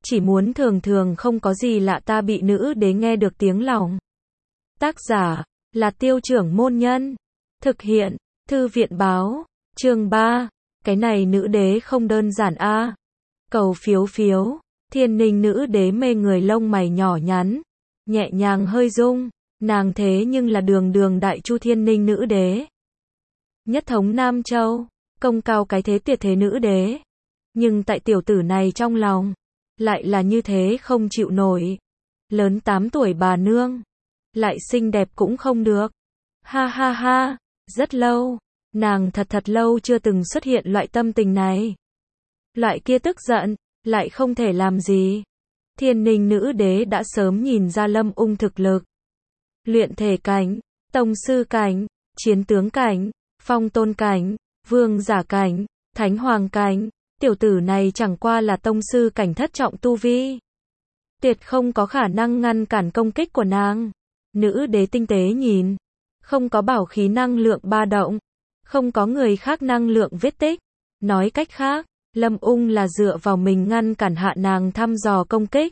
chỉ muốn thường thường không có gì lạ ta bị nữ đế nghe được tiếng lòng. Tác giả là Tiêu Trưởng Môn Nhân. Thực hiện Thư viện Báo. Chương 3. Cái này nữ đế không đơn giản a. Cầu phiếu phiếu. Thiên Ninh nữ đế mê người, lông mày nhỏ nhắn, nhẹ nhàng hơi rung. Nàng thế nhưng là đường đường đại chu Thiên Ninh nữ đế, nhất thống Nam Châu, công cao cái thế tuyệt thế nữ đế. Nhưng tại tiểu tử này trong lòng lại là như thế không chịu nổi. Lớn 8 tuổi bà nương, lại xinh đẹp cũng không được. Ha ha ha, rất lâu, nàng thật lâu chưa từng xuất hiện loại tâm tình này. Loại kia tức giận, lại không thể làm gì. Thiên Ninh nữ đế đã sớm nhìn ra Lâm Ung thực lực. Luyện thể cảnh, tông sư cảnh, chiến tướng cảnh, phong tôn cảnh, vương giả cảnh, thánh hoàng cảnh. Tiểu tử này chẳng qua là tông sư cảnh thất trọng tu vi, tuyệt không có khả năng ngăn cản công kích của nàng. Nữ đế tinh tế nhìn, không có bảo khí năng lượng ba động, không có người khác năng lượng vết tích. Nói cách khác, Lâm Ung là dựa vào mình ngăn cản hạ nàng thăm dò công kích.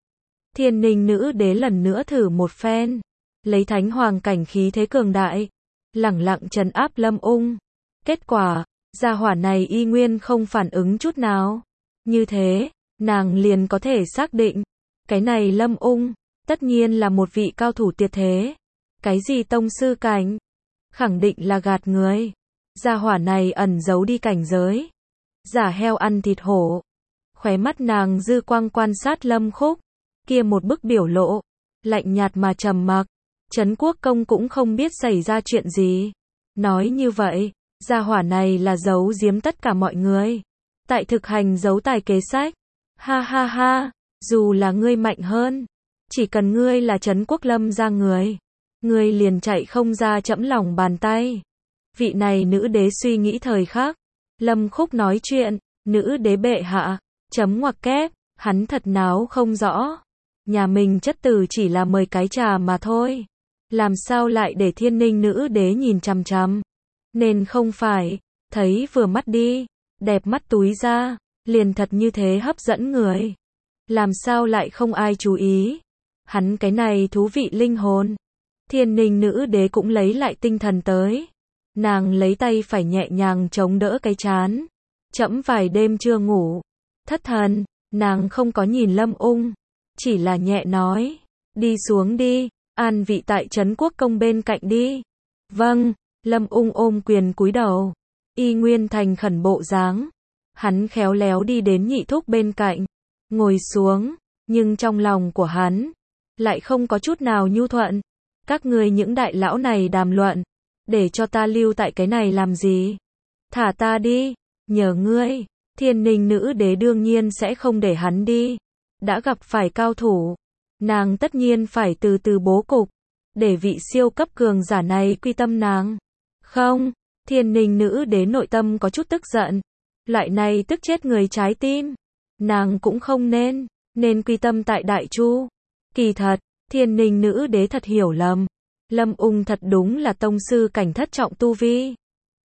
Thiên Ninh nữ đế lần nữa thử một phen, lấy thánh hoàng cảnh khí thế cường đại, lẳng lặng trấn áp Lâm Ung. Kết quả, gia hỏa này y nguyên không phản ứng chút nào. Như thế, nàng liền có thể xác định, cái này Lâm Ung, tất nhiên là một vị cao thủ tuyệt thế. Cái gì tông sư cảnh? Khẳng định là gạt người. Gia hỏa này ẩn giấu đi cảnh giới. Giả heo ăn thịt hổ. Khóe mắt nàng dư quang quan sát Lâm Khúc, kia một bức biểu lộ, lạnh nhạt mà trầm mặc. Trấn Quốc Công cũng không biết xảy ra chuyện gì. Nói như vậy, gia hỏa này là giấu giếm tất cả mọi người, tại thực hành giấu tài kế sách. Ha ha ha, dù là ngươi mạnh hơn, chỉ cần ngươi là Trấn Quốc Lâm gia người, ngươi liền chạy không ra trẫm lòng bàn tay. Vị này nữ đế suy nghĩ thời khắc, Lâm Khúc nói chuyện, nữ đế bệ hạ, chấm ngoặc kép, hắn thật náo không rõ. Nhà mình chất tử chỉ là mời cái trà mà thôi, làm sao lại để Thiên Ninh nữ đế nhìn chằm chằm. Nên không phải, thấy vừa mắt đi, đẹp mắt túi ra, liền thật như thế hấp dẫn người. Làm sao lại không ai chú ý. Hắn cái này thú vị linh hồn. Thiên Ninh nữ đế cũng lấy lại tinh thần tới. Nàng lấy tay phải nhẹ nhàng chống đỡ cái trán. Trẫm vài đêm chưa ngủ. Thất thần, nàng không có nhìn Lâm Ung, chỉ là nhẹ nói, đi xuống đi, an vị tại Trấn Quốc Công bên cạnh đi. Vâng. Lâm Ung ôm quyền cúi đầu, y nguyên thành khẩn bộ dáng. Hắn khéo léo đi đến nhị thúc bên cạnh, ngồi xuống, nhưng trong lòng của hắn lại không có chút nào nhu thuận. Các ngươi những đại lão này đàm luận, để cho ta lưu tại cái này làm gì? Thả ta đi, nhờ ngươi. Thiên Ninh nữ đế đương nhiên sẽ không để hắn đi. Đã gặp phải cao thủ, nàng tất nhiên phải từ từ bố cục, để vị siêu cấp cường giả này quy tâm nàng. Không, Thiên Ninh nữ đế nội tâm có chút tức giận. Loại này tức chết người trái tim. Nàng cũng không nên quy tâm tại Đại Chu. Kỳ thật, Thiên Ninh nữ đế thật hiểu lầm. Lâm Ung thật đúng là tông sư cảnh thất trọng tu vi.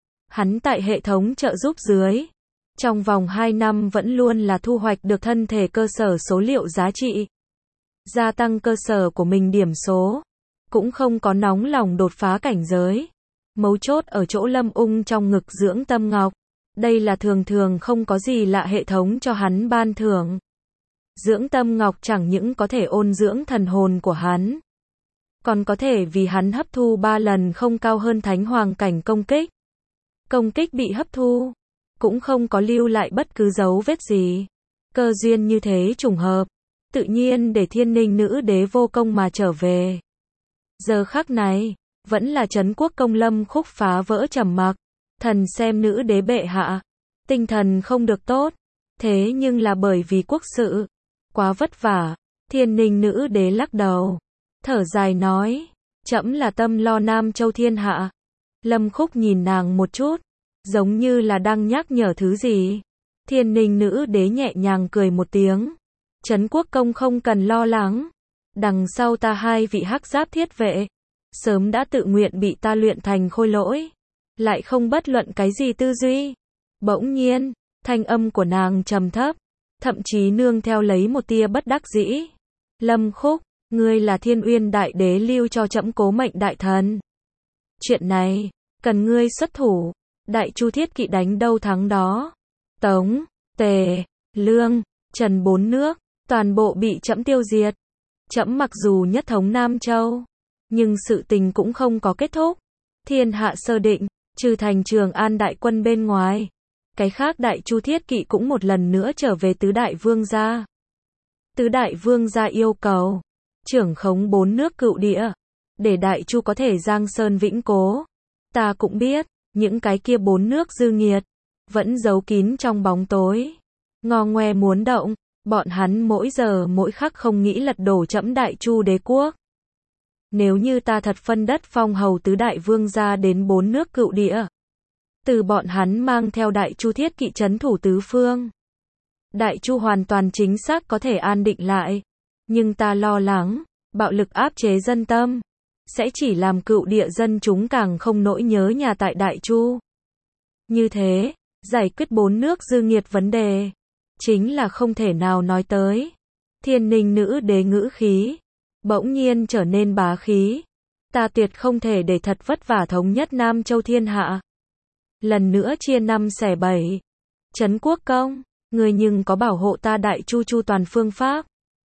Hắn tại hệ thống trợ giúp dưới, trong vòng 2 năm vẫn luôn là thu hoạch được thân thể cơ sở số liệu giá trị. Gia tăng cơ sở của mình điểm số. Cũng không có nóng lòng đột phá cảnh giới. Mấu chốt ở chỗ Lâm Ung trong ngực dưỡng tâm ngọc. Đây là thường thường không có gì lạ hệ thống cho hắn ban thưởng. Dưỡng tâm ngọc chẳng những có thể ôn dưỡng thần hồn của hắn, còn có thể vì hắn hấp thu 3 lần không cao hơn thánh hoàng cảnh công kích. Công kích bị hấp thu, cũng không có lưu lại bất cứ dấu vết gì. Cơ duyên như thế trùng hợp, tự nhiên để Thiên Ninh nữ đế vô công mà trở về. Giờ khắc này, vẫn là Trấn Quốc Công Lâm Khúc phá vỡ trầm mặc. Thần xem nữ đế bệ hạ, tinh thần không được tốt, thế nhưng là bởi vì quốc sự quá vất vả. Thiên Ninh nữ đế lắc đầu, thở dài nói, trẫm là tâm lo Nam Châu thiên hạ. Lâm Khúc nhìn nàng một chút, giống như là đang nhắc nhở thứ gì. Thiên Ninh nữ đế nhẹ nhàng cười một tiếng, Trấn Quốc Công không cần lo lắng, đằng sau ta 2 vị hắc giáp thiết vệ sớm đã tự nguyện bị ta luyện thành khôi lỗi, lại không bất luận cái gì tư duy. Bỗng nhiên, thanh âm của nàng trầm thấp, thậm chí nương theo lấy một tia bất đắc dĩ. Lâm Khúc, ngươi là Thiên Uyên Đại Đế lưu cho trẫm Cố Mệnh Đại Thần. Chuyện này, cần ngươi xuất thủ, Đại Chu thiết kỵ đánh đâu thắng đó. Tống, Tề, Lương, Trần 4 nước, toàn bộ bị trẫm tiêu diệt. Trẫm mặc dù nhất thống Nam Châu, nhưng sự tình cũng không có kết thúc. Thiên hạ sơ định, trừ thành Trường An đại quân bên ngoài, cái khác Đại Chu thiết kỵ cũng một lần nữa trở về tứ đại vương gia. Tứ đại vương gia yêu cầu trưởng khống 4 nước cựu địa, để Đại Chu có thể giang sơn vĩnh cố. Ta cũng biết, những cái kia 4 nước dư nghiệt vẫn giấu kín trong bóng tối, ngò ngoe muốn động. Bọn hắn mỗi giờ mỗi khắc không nghĩ lật đổ trẫm Đại Chu đế quốc. Nếu như ta thật phân đất phong hầu tứ đại vương gia đến 4 nước cựu địa, từ bọn hắn mang theo Đại Chu thiết kỵ trấn thủ tứ phương, Đại Chu hoàn toàn chính xác có thể an định lại. Nhưng ta lo lắng, bạo lực áp chế dân tâm, sẽ chỉ làm cựu địa dân chúng càng không nỗi nhớ nhà tại Đại Chu. Như thế, giải quyết 4 nước dư nghiệt vấn đề, chính là không thể nào nói tới. Thiên Ninh nữ đế ngữ khí bỗng nhiên trở nên bá khí. Ta tuyệt không thể để thật vất vả thống nhất Nam Châu thiên hạ, lần nữa chia 5 xẻ 7. Trấn Quốc Công, người nhưng có bảo hộ ta Đại Chu chu toàn phương pháp.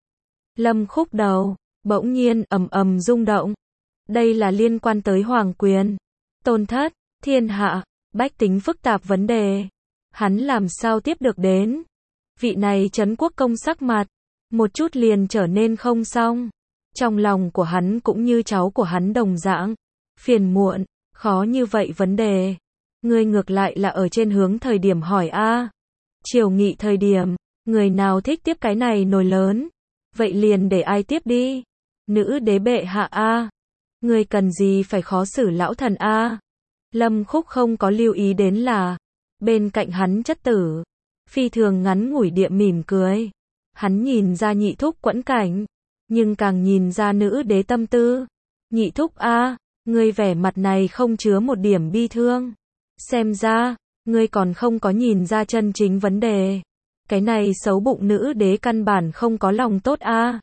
Lâm Khúc đầu bỗng nhiên ầm ầm rung động. Đây là liên quan tới hoàng quyền, tôn thất, thiên hạ, bách tính phức tạp vấn đề. Hắn làm sao tiếp được đến? Vị này Trấn Quốc Công sắc mặt một chút liền trở nên không xong. Trong lòng của hắn cũng như cháu của hắn đồng dạng, phiền muộn, khó như vậy vấn đề. Ngươi ngược lại là ở trên hướng thời điểm hỏi a. Triều nghị thời điểm, người nào thích tiếp cái này nồi lớn, vậy liền để ai tiếp đi. Nữ đế bệ hạ a. Ngươi cần gì phải khó xử lão thần a. Lâm Khúc không có lưu ý đến là bên cạnh hắn chất tử phi thường ngắn ngủi địa mỉm cười. Hắn nhìn ra nhị thúc quẫn cảnh, nhưng càng nhìn ra nữ đế tâm tư. Nhị thúc a, ngươi vẻ mặt này không chứa một điểm bi thương. Xem ra, ngươi còn không có nhìn ra chân chính vấn đề. Cái này xấu bụng nữ đế căn bản không có lòng tốt a.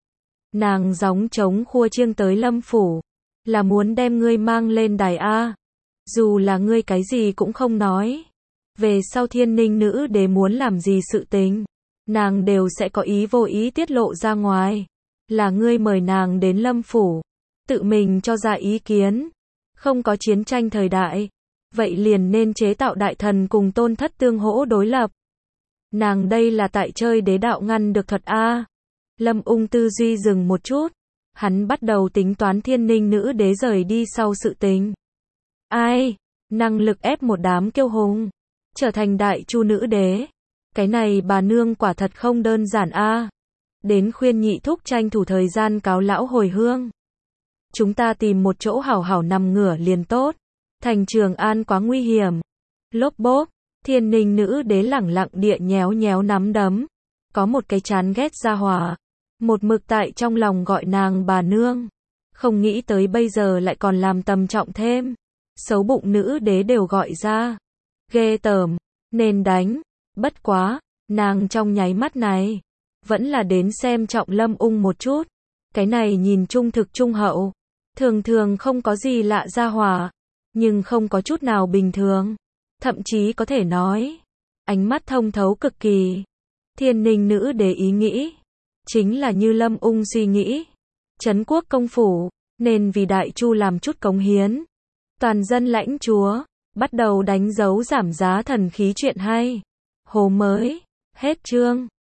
Nàng gióng trống khua chiêng tới Lâm phủ, là muốn đem ngươi mang lên đài a. Dù là ngươi cái gì cũng không nói, về sau Thiên Ninh nữ đế muốn làm gì sự tình, nàng đều sẽ có ý vô ý tiết lộ ra ngoài. Là ngươi mời nàng đến Lâm phủ, tự mình cho ra ý kiến. Không có chiến tranh thời đại, vậy liền nên chế tạo đại thần cùng tôn thất tương hỗ đối lập. Nàng đây là tại chơi đế đạo ngăn được thuật a. Lâm Ung tư duy dừng một chút, hắn bắt đầu tính toán Thiên Ninh nữ đế rời đi sau sự tình. Ai, năng lực ép một đám kiêu hùng, trở thành Đại Chu nữ đế. Cái này bà nương quả thật không đơn giản a. Đến khuyên nhị thúc tranh thủ thời gian cáo lão hồi hương. Chúng ta tìm một chỗ hảo hảo nằm ngửa liền tốt. Thành Trường An quá nguy hiểm. Lốp bốp, Thiên Ninh nữ đế lẳng lặng địa nhéo nhéo nắm đấm. Có một cái chán ghét ra hỏa, một mực tại trong lòng gọi nàng bà nương. Không nghĩ tới bây giờ lại còn làm tầm trọng thêm. Xấu bụng nữ đế đều gọi ra. Ghê tởm, nên đánh. Bất quá, nàng trong nháy mắt này vẫn là đến xem trọng Lâm Ung một chút. Cái này nhìn trung thực trung hậu, thường thường không có gì lạ ra hỏa, nhưng không có chút nào bình thường. Thậm chí có thể nói, ánh mắt thông thấu cực kỳ. Thiên Ninh nữ đế ý nghĩ, chính là như Lâm Ung suy nghĩ. Trấn Quốc Công phủ, nên vì Đại Chu làm chút cống hiến. Toàn dân lãnh chúa, bắt đầu đánh dấu giảm giá thần khí chuyện hay. Hồ mới, hết chương.